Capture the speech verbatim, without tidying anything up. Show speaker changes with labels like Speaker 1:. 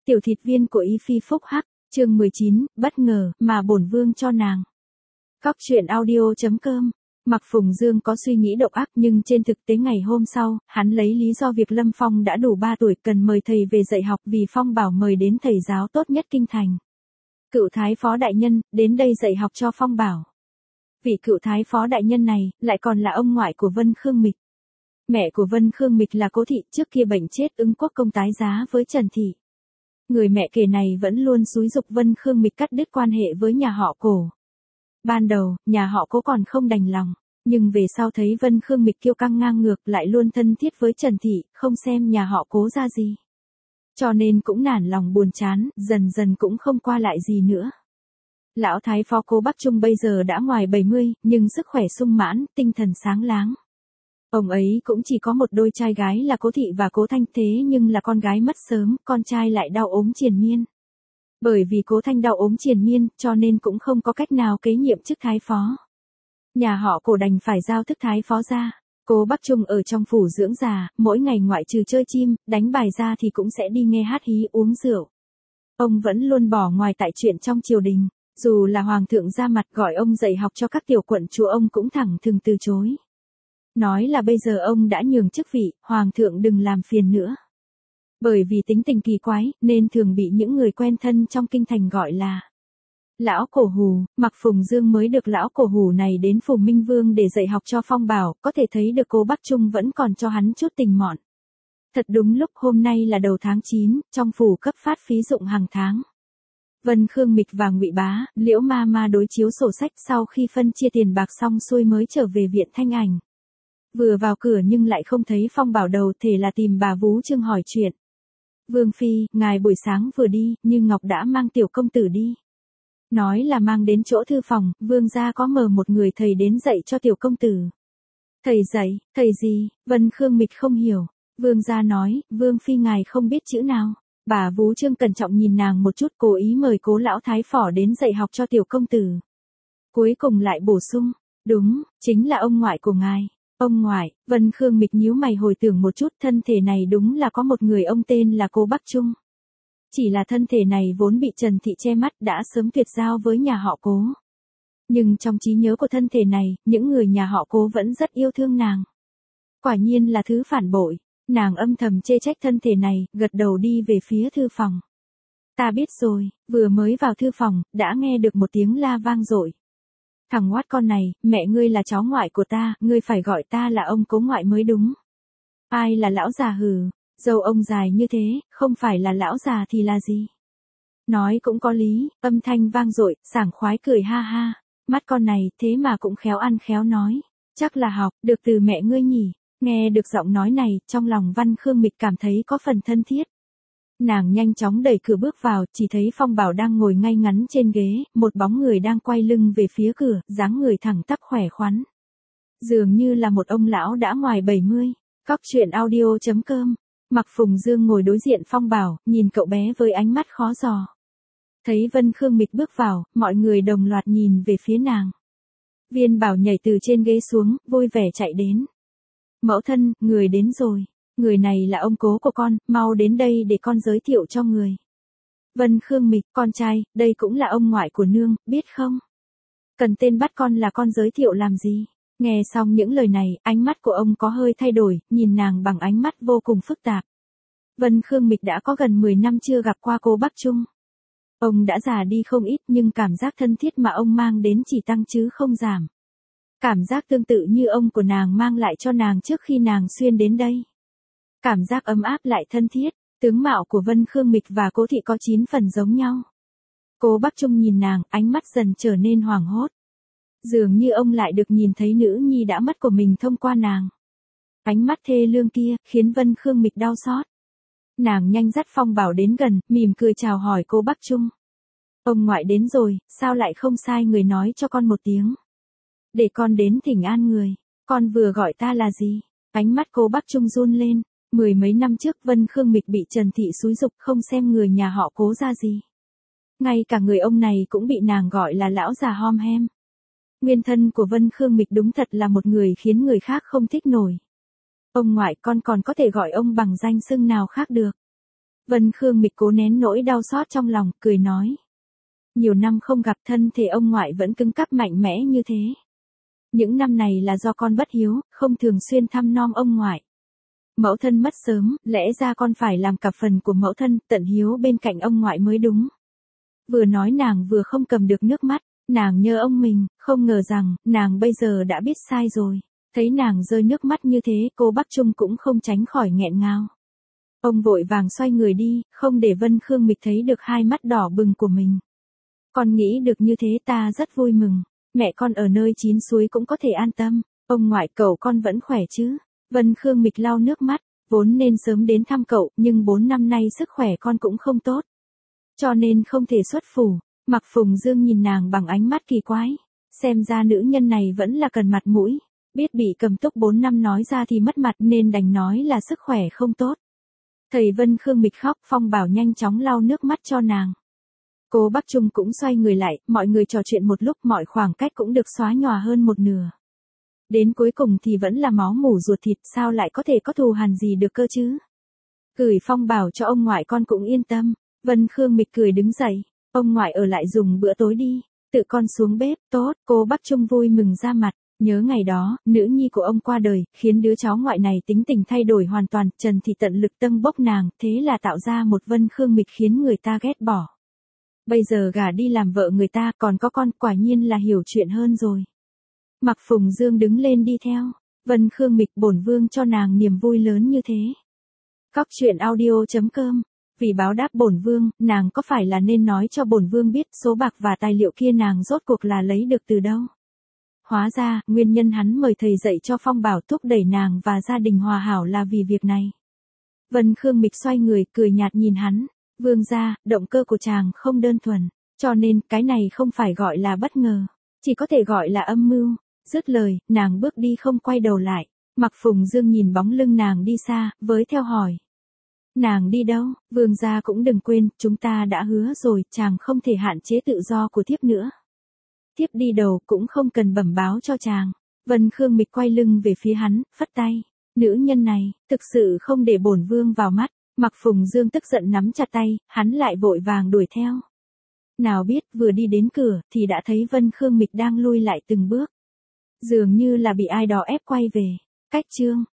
Speaker 1: Tiểu thịt viên của Y Phi phúc hắc, chương mười chín, bất ngờ mà bổn vương cho nàng. Góc truyện audio chấm com. Mạc Phùng Dương có suy nghĩ độc ác nhưng trên thực tế ngày hôm sau, hắn lấy lý do việc Lâm Phong đã đủ ba tuổi cần mời thầy về dạy học vì Phong bảo mời đến thầy giáo tốt nhất kinh thành. Cựu thái phó đại nhân, đến đây dạy học cho Phong bảo. Vị cựu thái phó đại nhân này, lại còn là ông ngoại của Vân Khương Mịch. Mẹ của Vân Khương Mịch là Cố thị, trước kia bệnh chết ứng quốc công tái giá với Trần Thị. Người mẹ kể này vẫn luôn xúi giục Vân Khương Mịch cắt đứt quan hệ với nhà họ Cổ. Ban đầu, nhà họ Cố còn không đành lòng, nhưng về sau thấy Vân Khương Mịch kiêu căng ngang ngược lại luôn thân thiết với Trần Thị, không xem nhà họ Cố ra gì. Cho nên cũng nản lòng buồn chán, dần dần cũng không qua lại gì nữa. Lão thái phó Cố Bắc Trung bây giờ đã ngoài bảy mươi, nhưng sức khỏe sung mãn, tinh thần sáng láng. Ông ấy cũng chỉ có một đôi trai gái là Cố Thị và Cố Thanh, thế nhưng là con gái mất sớm, con trai lại đau ốm triền miên. Bởi vì Cố Thanh đau ốm triền miên, cho nên cũng không có cách nào kế nhiệm chức thái phó. Nhà họ Cổ đành phải giao thức thái phó ra. Cố Bắc Trung ở trong phủ dưỡng già, mỗi ngày ngoại trừ chơi chim, đánh bài ra thì cũng sẽ đi nghe hát hí uống rượu. Ông vẫn luôn bỏ ngoài tại chuyện trong triều đình, dù là hoàng thượng ra mặt gọi ông dạy học cho các tiểu quận chúa ông cũng thẳng thừng từ chối. Nói là bây giờ ông đã nhường chức vị, hoàng thượng đừng làm phiền nữa. Bởi vì tính tình kỳ quái, nên thường bị những người quen thân trong kinh thành gọi là Lão Cổ Hù. Mạc Phùng Dương mới được Lão Cổ Hù này đến phủ Minh Vương để dạy học cho Phong bảo, có thể thấy được Cố Bắc Trung vẫn còn cho hắn chút tình mọn. Thật đúng lúc hôm nay là đầu tháng chín, trong phủ cấp phát phí dụng hàng tháng. Vân Khương Mịch và Ngụy Bá, Liễu Ma Ma đối chiếu sổ sách sau khi phân chia tiền bạc xong xuôi mới trở về viện Thanh Ảnh. Vừa vào cửa nhưng lại không thấy Phong bảo đầu, thể là tìm bà Vú Trương hỏi chuyện. Vương phi, ngài buổi sáng vừa đi, nhưng Ngọc đã mang tiểu công tử đi. Nói là mang đến chỗ thư phòng, vương gia có mời một người thầy đến dạy cho tiểu công tử. Thầy dạy, thầy gì? Vân Khương Mịch không hiểu. Vương gia nói, vương phi ngài không biết chữ nào. Bà Vú Trương cẩn trọng nhìn nàng một chút, cố ý mời Cố lão thái phỏ đến dạy học cho tiểu công tử. Cuối cùng lại bổ sung, đúng, chính là ông ngoại của ngài. Ông ngoại. Vân Khương Mịch nhíu mày hồi tưởng một chút, thân thể này đúng là có một người ông tên là Cố Bắc Trung. Chỉ là thân thể này vốn bị Trần Thị che mắt đã sớm tuyệt giao với nhà họ Cố. Nhưng trong trí nhớ của thân thể này, những người nhà họ Cố vẫn rất yêu thương nàng. Quả nhiên là thứ phản bội. Nàng âm thầm chê trách thân thể này, gật đầu đi về phía thư phòng. Ta biết rồi, vừa mới vào thư phòng, đã nghe được một tiếng la vang dội. Thằng ngoát con này, mẹ ngươi là cháu ngoại của ta, ngươi phải gọi ta là ông Cố ngoại mới đúng. Ai là lão già hừ, dâu ông dài như thế, không phải là lão già thì là gì? Nói cũng có lý, âm thanh vang dội, sảng khoái cười ha ha. Mắt con này, thế mà cũng khéo ăn khéo nói. Chắc là học, được từ mẹ ngươi nhỉ. Nghe được giọng nói này, trong lòng Văn Khương Mịch cảm thấy có phần thân thiết. Nàng nhanh chóng đẩy cửa bước vào, chỉ thấy Phong bảo đang ngồi ngay ngắn trên ghế, một bóng người đang quay lưng về phía cửa, dáng người thẳng tắp khỏe khoắn. Dường như là một ông lão đã ngoài bảy mươi. Góc truyện audio chấm com. Mạc Phùng Dương ngồi đối diện Phong bảo, nhìn cậu bé với ánh mắt khó dò. Thấy Vân Khương Mịch bước vào, mọi người đồng loạt nhìn về phía nàng. Viên Bảo nhảy từ trên ghế xuống, vui vẻ chạy đến. Mẫu thân, người đến rồi. Người này là ông Cố của con, mau đến đây để con giới thiệu cho người. Vân Khương Mịch, con trai, đây cũng là ông ngoại của nương, biết không? Cần tên bắt con là con giới thiệu làm gì? Nghe xong những lời này, ánh mắt của ông có hơi thay đổi, nhìn nàng bằng ánh mắt vô cùng phức tạp. Vân Khương Mịch đã có gần mười năm chưa gặp qua Cố Bắc Trung. Ông đã già đi không ít nhưng cảm giác thân thiết mà ông mang đến chỉ tăng chứ không giảm. Cảm giác tương tự như ông của nàng mang lại cho nàng trước khi nàng xuyên đến đây. Cảm giác ấm áp lại thân thiết, tướng mạo của Vân Khương Mịch và Cố Thị có chín phần giống nhau. Cố Bắc Trung nhìn nàng, ánh mắt dần trở nên hoảng hốt. Dường như ông lại được nhìn thấy nữ nhi đã mất của mình thông qua nàng. Ánh mắt thê lương kia, khiến Vân Khương Mịch đau xót. Nàng nhanh dắt Phong bảo đến gần, mỉm cười chào hỏi Cố Bắc Trung. Ông ngoại đến rồi, sao lại không sai người nói cho con một tiếng. Để con đến thỉnh an người, con vừa gọi ta là gì? Ánh mắt Cố Bắc Trung run lên. Mười mấy năm trước Vân Khương Mịch bị Trần Thị xúi giục không xem người nhà họ Cố ra gì. Ngay cả người ông này cũng bị nàng gọi là lão già hom hem. Nguyên thân của Vân Khương Mịch đúng thật là một người khiến người khác không thích nổi. Ông ngoại, con còn có thể gọi ông bằng danh xưng nào khác được. Vân Khương Mịch cố nén nỗi đau xót trong lòng, cười nói. Nhiều năm không gặp thân thể ông ngoại vẫn cứng cáp mạnh mẽ như thế. Những năm này là do con bất hiếu, không thường xuyên thăm nom ông ngoại. Mẫu thân mất sớm, lẽ ra con phải làm cả phần của mẫu thân, tận hiếu bên cạnh ông ngoại mới đúng. Vừa nói nàng vừa không cầm được nước mắt, nàng nhớ ông mình, không ngờ rằng, nàng bây giờ đã biết sai rồi. Thấy nàng rơi nước mắt như thế, cô Bắc Trung cũng không tránh khỏi nghẹn ngào. Ông vội vàng xoay người đi, không để Vân Khương Mịch thấy được hai mắt đỏ bừng của mình. Con nghĩ được như thế ta rất vui mừng, mẹ con ở nơi chín suối cũng có thể an tâm, ông ngoại cậu con vẫn khỏe chứ. Vân Khương Mịch lau nước mắt, vốn nên sớm đến thăm cậu, nhưng bốn năm nay sức khỏe con cũng không tốt. Cho nên không thể xuất phủ. Mạc Phùng Dương nhìn nàng bằng ánh mắt kỳ quái. Xem ra nữ nhân này vẫn là cần mặt mũi. Biết bị cầm túc bốn năm nói ra thì mất mặt nên đành nói là sức khỏe không tốt. Thầy Vân Khương Mịch khóc, Phong Bảo nhanh chóng lau nước mắt cho nàng. Cô Bắc Trung cũng xoay người lại, mọi người trò chuyện một lúc, mọi khoảng cách cũng được xóa nhòa hơn một nửa. Đến cuối cùng thì vẫn là máu mủ ruột thịt, sao lại có thể có thù hằn gì được cơ chứ? Gửi Phong Bảo cho ông ngoại con cũng yên tâm. Vân Khương Mịch cười đứng dậy, ông ngoại ở lại dùng bữa tối đi, tự con xuống bếp. Tốt. Cô Bắc Trung vui mừng ra mặt, nhớ ngày đó, nữ nhi của ông qua đời, khiến đứa cháu ngoại này tính tình thay đổi hoàn toàn, Trần thì tận lực tâng bốc nàng, thế là tạo ra một Vân Khương Mịch khiến người ta ghét bỏ. Bây giờ gả đi làm vợ người ta, còn có con, quả nhiên là hiểu chuyện hơn rồi. Mạc Phùng Dương đứng lên đi theo. Vân Khương Mịch, bổn vương cho nàng niềm vui lớn như thế. Cóc truyện audio chấm com. Vì báo đáp bổn vương, nàng có phải là nên nói cho bổn vương biết số bạc và tài liệu kia nàng rốt cuộc là lấy được từ đâu? Hóa ra, nguyên nhân hắn mời thầy dạy cho Phong Bảo thúc đẩy nàng và gia đình hòa hảo là vì việc này. Vân Khương Mịch xoay người, cười nhạt nhìn hắn. Vương gia, động cơ của chàng không đơn thuần, cho nên cái này không phải gọi là bất ngờ, chỉ có thể gọi là âm mưu. Dứt lời, nàng bước đi không quay đầu lại. Mạc Phùng Dương nhìn bóng lưng nàng đi xa, với theo hỏi. Nàng đi đâu? Vương gia cũng đừng quên, chúng ta đã hứa rồi, chàng không thể hạn chế tự do của thiếp nữa. Thiếp đi đầu cũng không cần bẩm báo cho chàng. Vân Khương Mịch quay lưng về phía hắn, phất tay. Nữ nhân này, thực sự không để bổn vương vào mắt. Mạc Phùng Dương tức giận nắm chặt tay, hắn lại vội vàng đuổi theo. Nào biết, vừa đi đến cửa, thì đã thấy Vân Khương Mịch đang lui lại từng bước. Dường như là bị ai đó ép quay về. Cách chương.